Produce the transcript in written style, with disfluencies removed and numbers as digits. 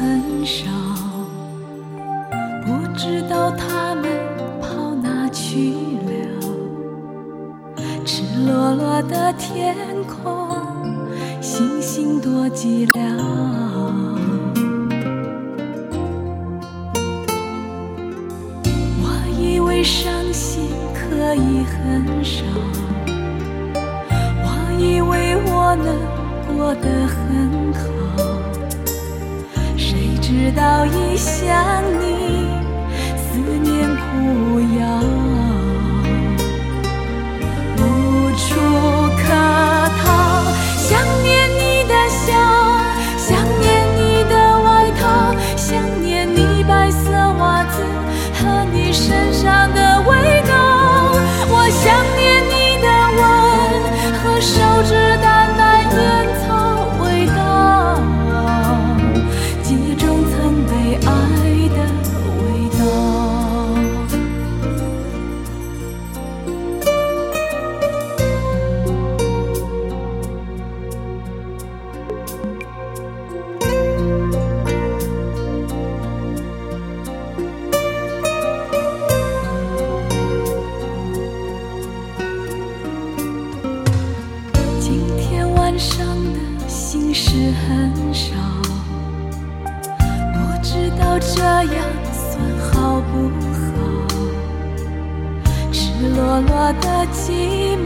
很少，不知道他们跑哪去了。赤裸裸的天空，星星多寂寥。我以为伤心可以很少，我以为我能过得很好，谁知道一想你，思念苦药，无处可逃。想念你的笑，想念你的外套，想念你白色袜子和你身上的味道。我想念你的吻和烧制淡淡烟草味道，记忆中曾被爱的味道。今天晚上的心事很少，不知道这样算好不好。赤裸裸的寂寞